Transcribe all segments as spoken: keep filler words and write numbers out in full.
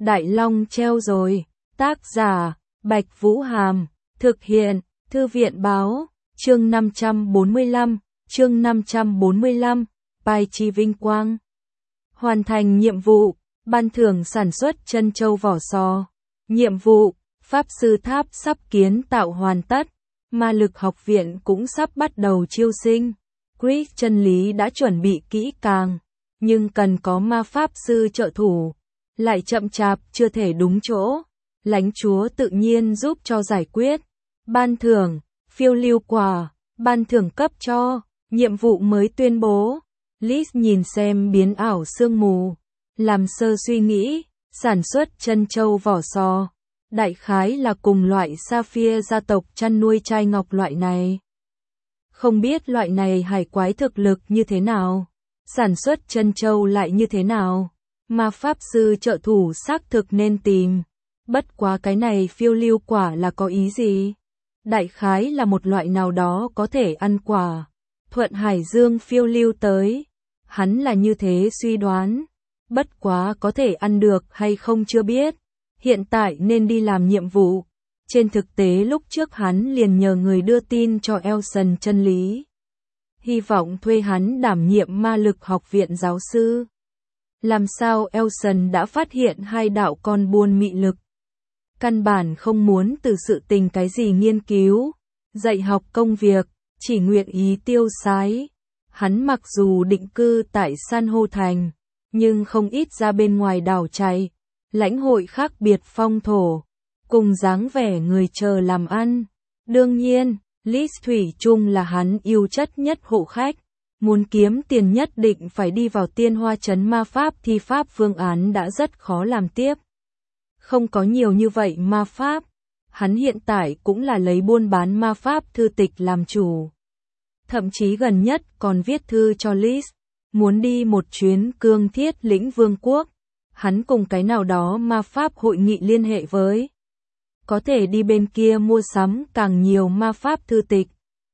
Đại Long treo rồi. Tác giả, Bạch Vũ Hàm. Thực hiện, Thư viện Báo. Chương năm trăm bốn mươi lăm. Chương năm trăm bốn mươi lăm. Bài chi vinh quang. Hoàn thành nhiệm vụ. Ban thưởng sản xuất chân châu vỏ sò. Nhiệm vụ. Pháp sư tháp sắp kiến tạo hoàn tất. Ma lực học viện cũng sắp bắt đầu chiêu sinh. Chris chân lý đã chuẩn bị kỹ càng, nhưng cần có ma pháp sư trợ thủ. Lại chậm chạp chưa thể đúng chỗ. Lãnh chúa tự nhiên giúp cho giải quyết. Ban thưởng, phiêu lưu quả, ban thưởng cấp cho, nhiệm vụ mới tuyên bố. Liz nhìn xem biến ảo sương mù. Làm sơ suy nghĩ, sản xuất chân châu vỏ sò. Đại khái là cùng loại Sapphire gia tộc chăn nuôi trai ngọc loại này. Không biết loại này hải quái thực lực như thế nào. Sản xuất chân châu lại như thế nào. Ma pháp sư trợ thủ xác thực nên tìm. Bất quá cái này phiêu lưu quả là có ý gì? Đại khái là một loại nào đó có thể ăn quả. Thuận Hải Dương phiêu lưu tới. Hắn là như thế suy đoán. Bất quá có thể ăn được hay không chưa biết. Hiện tại nên đi làm nhiệm vụ. Trên thực tế lúc trước hắn liền nhờ người đưa tin cho Elson chân lý. Hy vọng thuê hắn đảm nhiệm ma lực học viện giáo sư. Làm sao Elson đã phát hiện hai đạo con buôn mị lực. Căn bản không muốn từ sự tình cái gì nghiên cứu, dạy học công việc, chỉ nguyện ý tiêu sái. Hắn mặc dù định cư tại San Hô Thành, nhưng không ít ra bên ngoài đảo chạy, lãnh hội khác biệt phong thổ, cùng dáng vẻ người chờ làm ăn. Đương nhiên, Liz thủy chung là hắn yêu chất nhất hộ khách, muốn kiếm tiền nhất định phải đi vào tiên hoa trấn ma pháp thi pháp phương án đã rất khó làm tiếp. Không có nhiều như vậy ma pháp, hắn hiện tại cũng là lấy buôn bán ma pháp thư tịch làm chủ. Thậm chí gần nhất còn viết thư cho Liz, muốn đi một chuyến cương thiết lĩnh vương quốc. Hắn cùng cái nào đó ma pháp hội nghị liên hệ với. Có thể đi bên kia mua sắm càng nhiều ma pháp thư tịch.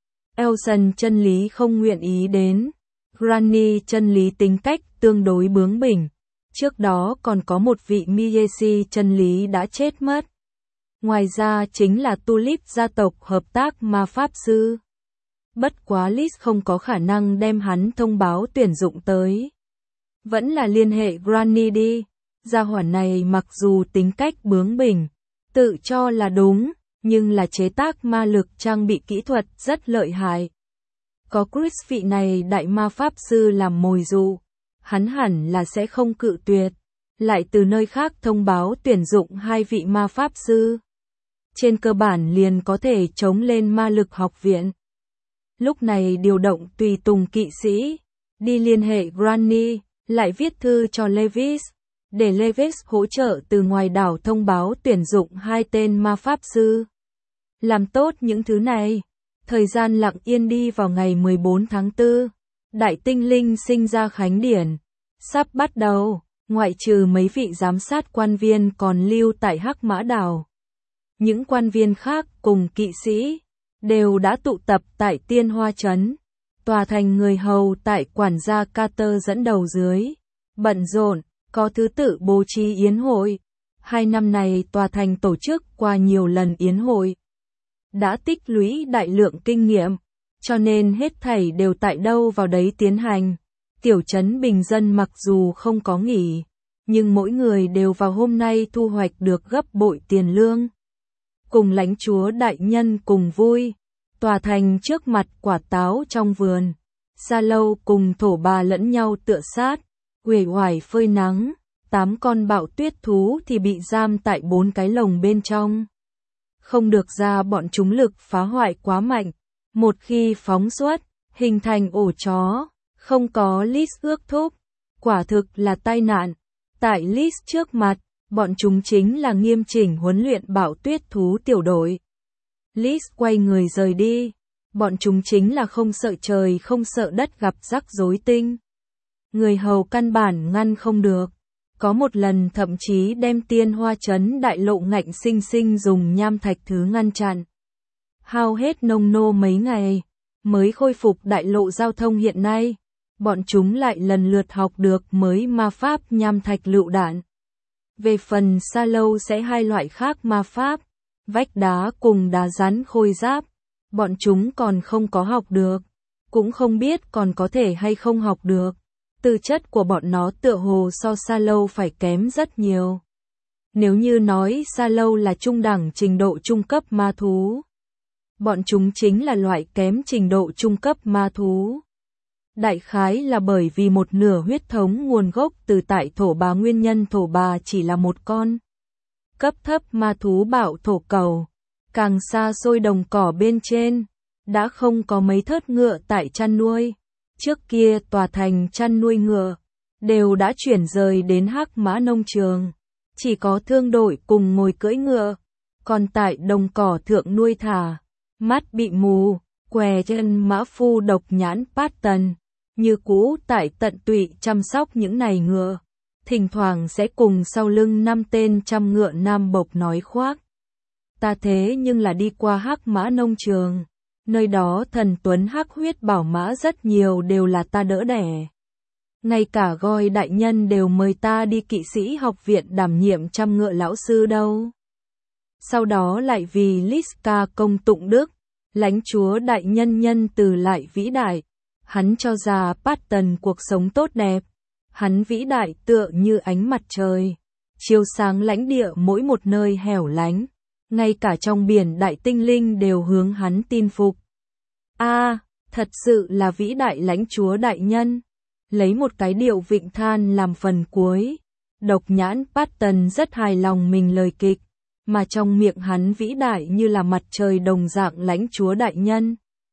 Elson chân lý không nguyện ý đến. Granny chân lý tính cách tương đối bướng bỉnh. Trước đó còn có một vị Miesi chân lý đã chết mất. Ngoài ra chính là Tulip gia tộc hợp tác ma pháp sư. Bất quá Liz không có khả năng đem hắn thông báo tuyển dụng tới. Vẫn là liên hệ Granny đi. Gia hỏa này mặc dù tính cách bướng bỉnh, tự cho là đúng, nhưng là chế tác ma lực trang bị kỹ thuật rất lợi hại. Có Chris vị này đại ma pháp sư làm mồi dụ, hắn hẳn là sẽ không cự tuyệt. Lại từ nơi khác thông báo tuyển dụng hai vị ma pháp sư. Trên cơ bản liền có thể chống lên ma lực học viện. Lúc này điều động tùy tùng kỵ sĩ, đi liên hệ Granny, lại viết thư cho Levis, để Levis hỗ trợ từ ngoài đảo thông báo tuyển dụng hai tên ma pháp sư. Làm tốt những thứ này, thời gian lặng yên đi vào ngày mười bốn tháng tư, Đại Tinh Linh sinh ra khánh điển, sắp bắt đầu, ngoại trừ mấy vị giám sát quan viên còn lưu tại Hắc Mã Đảo. Những quan viên khác cùng kỵ sĩ, đều đã tụ tập tại Tiên Hoa Trấn, tòa thành người hầu tại quản gia Carter dẫn đầu dưới, bận rộn, có thứ tự bố trí yến hội. Hai năm này tòa thành tổ chức qua nhiều lần yến hội, đã tích lũy đại lượng kinh nghiệm, cho nên hết thảy đều tại đâu vào đấy tiến hành. Tiểu trấn bình dân mặc dù không có nghỉ, nhưng mỗi người đều vào hôm nay thu hoạch được gấp bội tiền lương. Cùng lãnh chúa đại nhân cùng vui, tòa thành trước mặt quả táo trong vườn, Sa Lâu cùng thổ bà lẫn nhau tựa sát, uể oải phơi nắng, tám con bạo tuyết thú thì bị giam tại bốn cái lồng bên trong. Không được ra bọn chúng lực phá hoại quá mạnh, một khi phóng xuất, hình thành ổ chó, không có Liz ước thúc, quả thực là tai nạn. Tại Liz trước mặt, bọn chúng chính là nghiêm chỉnh huấn luyện bạo tuyết thú tiểu đội. Liz quay người rời đi, bọn chúng chính là không sợ trời không sợ đất gặp rắc rối tinh. Người hầu căn bản ngăn không được. Có một lần thậm chí đem Tiên Hoa Trấn đại lộ ngạnh sinh sinh dùng nham thạch thứ ngăn chặn. Hao hết nông nô mấy ngày, mới khôi phục đại lộ giao thông hiện nay. Bọn chúng lại lần lượt học được mới ma pháp nham thạch lựu đạn. Về phần Sa Lâu sẽ hai loại khác ma pháp, vách đá cùng đá rắn khôi giáp, bọn chúng còn không có học được, cũng không biết còn có thể hay không học được. Tư chất của bọn nó tựa hồ so Sa Lâu phải kém rất nhiều. Nếu như nói Sa Lâu là trung đẳng trình độ trung cấp ma thú, bọn chúng chính là loại kém trình độ trung cấp ma thú. Đại khái là bởi vì một nửa huyết thống nguồn gốc từ tại thổ bà, nguyên nhân thổ bà chỉ là một con cấp thấp ma thú bạo thổ cầu. Càng xa xôi đồng cỏ bên trên, đã không có mấy thớt ngựa tại chăn nuôi. Trước kia tòa thành chăn nuôi ngựa đều đã chuyển rời đến Hắc Mã nông trường, chỉ có thương đội cùng ngồi cưỡi ngựa. Còn tại đồng cỏ thượng nuôi thả, mắt bị mù, què chân mã phu độc nhãn Patton, như cũ tại tận tụy chăm sóc những này ngựa. Thỉnh thoảng sẽ cùng sau lưng năm tên trăm ngựa nam bộc nói khoác. Ta thế nhưng là đi qua Hắc Mã nông trường, nơi đó thần tuấn hắc huyết bảo mã rất nhiều đều là ta đỡ đẻ. Ngay cả Goi đại nhân đều mời ta đi kỵ sĩ học viện đảm nhiệm trăm ngựa lão sư đâu. Sau đó lại vì Liska công tụng đức, lãnh chúa đại nhân nhân từ lại vĩ đại. Hắn cho ra Patton cuộc sống tốt đẹp. Hắn vĩ đại tựa như ánh mặt trời, chiếu sáng lãnh địa mỗi một nơi hẻo lánh. Ngay cả trong biển đại tinh linh đều hướng hắn tin phục. A, à, thật sự là vĩ đại lãnh chúa đại nhân. Lấy một cái điệu vịnh than làm phần cuối, độc nhãn Patton rất hài lòng mình lời kịch, mà trong miệng hắn vĩ đại như là mặt trời đồng dạng lãnh chúa đại nhân.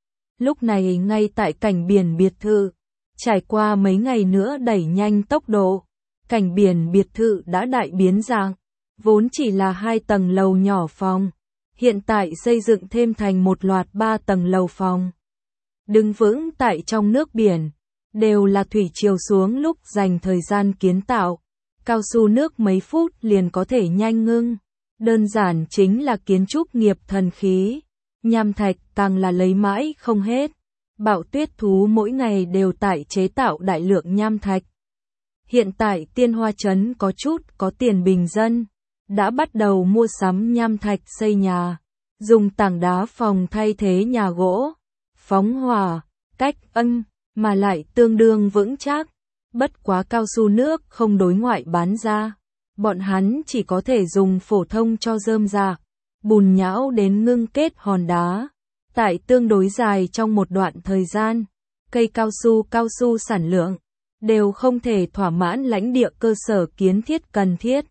Lúc này ngay tại cảnh biển biệt thự, trải qua mấy ngày nữa đẩy nhanh tốc độ, cảnh biển biệt thự đã đại biến dạng, vốn chỉ là hai tầng lầu nhỏ phòng, hiện tại xây dựng thêm thành một loạt ba tầng lầu phòng. Đứng vững tại trong nước biển, đều là thủy triều xuống lúc dành thời gian kiến tạo, cao su nước mấy phút liền có thể nhanh ngưng, đơn giản chính là kiến trúc nghiệp thần khí. Nham thạch càng là lấy mãi không hết. Bạo tuyết thú mỗi ngày đều tại chế tạo đại lượng nham thạch. Hiện tại Tiên Hoa Trấn có chút có tiền bình dân, đã bắt đầu mua sắm nham thạch xây nhà, dùng tảng đá phòng thay thế nhà gỗ, phóng hỏa, cách âm, mà lại tương đương vững chắc. Bất quá cao su nước không đối ngoại bán ra, bọn hắn chỉ có thể dùng phổ thông cho rơm rạ, bùn nhão đến ngưng kết hòn đá. Tại tương đối dài trong một đoạn thời gian, cây cao su cao su sản lượng đều không thể thỏa mãn lãnh địa cơ sở kiến thiết cần thiết.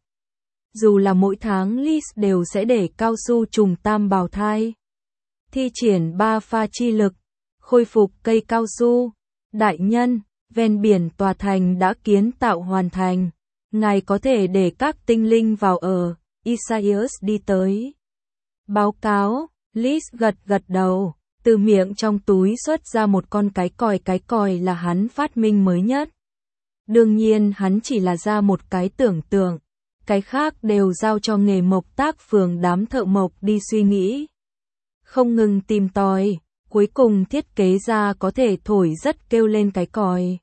Dù là mỗi tháng Lis đều sẽ để cao su trùng tam bào thai, thi triển ba pha chi lực, khôi phục cây cao su. Đại nhân, ven biển tòa thành đã kiến tạo hoàn thành, ngài có thể để các tinh linh vào ở. Isaias đi tới báo cáo. Lis gật gật đầu, từ miệng trong túi xuất ra một con cái còi, cái còi là hắn phát minh mới nhất. Đương nhiên hắn chỉ là ra một cái tưởng tượng, cái khác đều giao cho nghề mộc tác phường đám thợ mộc đi suy nghĩ. Không ngừng tìm tòi, cuối cùng thiết kế ra có thể thổi rất kêu lên cái còi.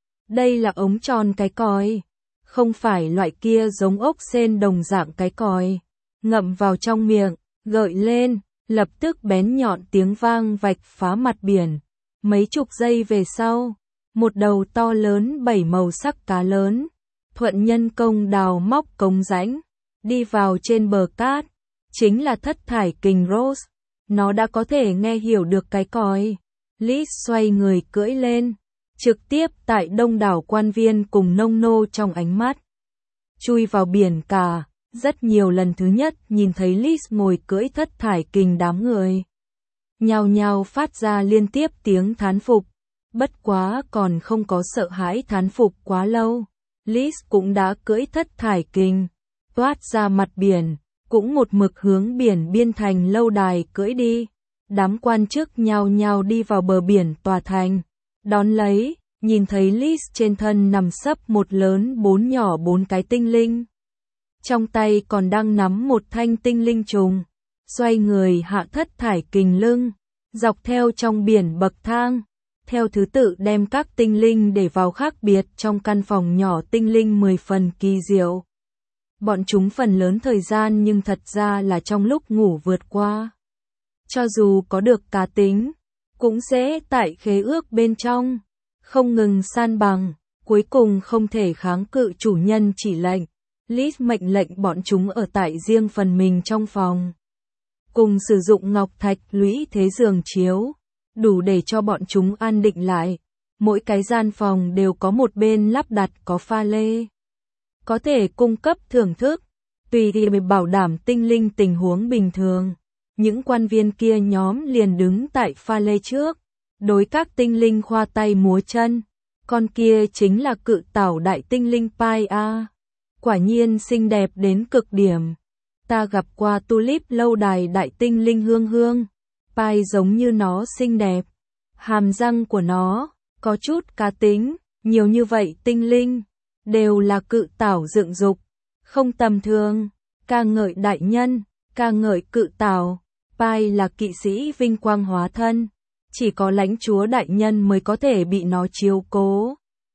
Đây là ống tròn cái còi, không phải loại kia giống ốc sên đồng dạng cái còi. Ngậm vào trong miệng, gợi lên. Lập tức bén nhọn tiếng vang vạch phá mặt biển. Mấy chục giây về sau, một đầu to lớn bảy màu sắc cá lớn, thuận nhân công đào móc cống rãnh, đi vào trên bờ cát, chính là thất thải kình Rose. Nó đã có thể nghe hiểu được cái còi. Lis xoay người cưỡi lên, trực tiếp tại đông đảo quan viên cùng nông nô trong ánh mắt, chui vào biển cả. Rất nhiều lần thứ nhất nhìn thấy Lis ngồi cưỡi thất thải kình, đám người nhao nhao phát ra liên tiếp tiếng thán phục. Bất quá còn không có sợ hãi thán phục quá lâu, Lis cũng đã cưỡi thất thải kình, toát ra mặt biển, cũng một mực hướng biển biên thành lâu đài cưỡi đi. Đám quan chức nhao nhao đi vào bờ biển tòa thành, đón lấy, nhìn thấy Lis trên thân nằm sấp một lớn bốn nhỏ bốn cái tinh linh. Trong tay còn đang nắm một thanh tinh linh trùng, xoay người hạ thất thải kình lưng, dọc theo trong biển bậc thang, theo thứ tự đem các tinh linh để vào khác biệt trong căn phòng nhỏ tinh linh mười phần kỳ diệu. bọn chúng phần lớn thời gian nhưng thật ra là trong lúc ngủ vượt qua. Cho dù có được cá tính, cũng sẽ tại khế ước bên trong, không ngừng san bằng, cuối cùng không thể kháng cự chủ nhân chỉ lệnh. Liz mệnh lệnh bọn chúng ở tại riêng phần mình trong phòng. Cùng sử dụng ngọc thạch lũy thế giường chiếu, đủ để cho bọn chúng an định lại. Mỗi cái gian phòng đều có một bên lắp đặt có pha lê. Có thể cung cấp thưởng thức, tùy thì bảo đảm tinh linh tình huống bình thường. Những quan viên kia nhóm liền đứng tại pha lê trước, đối các tinh linh khoa tay múa chân. Con kia chính là cự tảo đại tinh linh Pai A. Quả nhiên xinh đẹp đến cực điểm. Ta gặp qua tulip lâu đài đại tinh linh hương hương. Pai giống như nó xinh đẹp. Hàm răng của nó có chút cá tính, nhiều như vậy tinh linh đều là cự tảo dựng dục, không tầm thường. Ca ngợi đại nhân, ca ngợi cự tảo. Pai là kỵ sĩ vinh quang hóa thân, chỉ có lãnh chúa đại nhân mới có thể bị nó chiếu cố.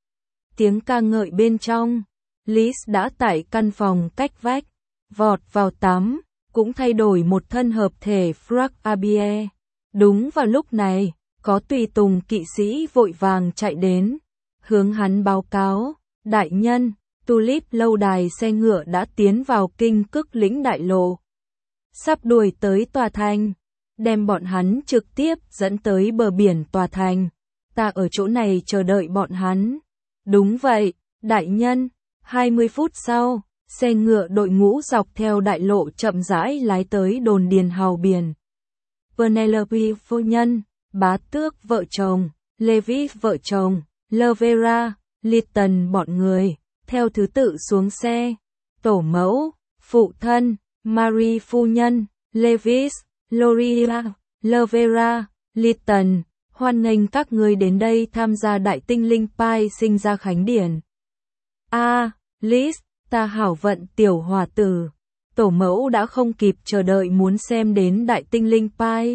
Tiếng ca ngợi bên trong, Liz đã tại căn phòng cách vách, vọt vào tắm, cũng thay đổi một thân hợp thể Frag Abie. Đúng vào lúc này, có tùy tùng kỵ sĩ vội vàng chạy đến, hướng hắn báo cáo, đại nhân, tulip lâu đài xe ngựa đã tiến vào kinh cức lĩnh đại lộ. Sắp đuổi tới tòa thành, đem bọn hắn trực tiếp dẫn tới bờ biển tòa thành. Ta ở chỗ này chờ đợi bọn hắn. Đúng vậy, đại nhân. hai mươi phút sau, xe ngựa đội ngũ dọc theo đại lộ chậm rãi lái tới đồn điền hào biển. Penelope phu nhân, bá tước vợ chồng, Levi vợ chồng, Lovera, Lytton bọn người, theo thứ tự xuống xe. Tổ mẫu, phụ thân, Marie phu nhân, Levis, Loria, Lovera, Lytton, hoan nghênh các người đến đây tham gia đại tinh linh Pai sinh ra khánh điển. A, à, Liz, ta hảo vận tiểu hòa tử. Tổ mẫu đã không kịp chờ đợi muốn xem đến đại tinh linh Pai.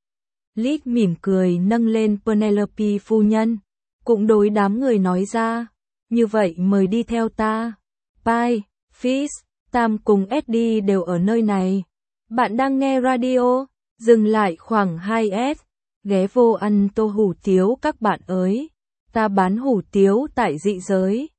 Liz mỉm cười nâng lên Penelope phu nhân, cũng đối đám người nói ra, như vậy mời đi theo ta. Pai, Fizz, Tam cùng Eddie đều ở nơi này. Bạn đang nghe radio, dừng lại khoảng hai S, ghé vô ăn tô hủ tiếu các bạn ơi. Ta bán hủ tiếu tại dị giới.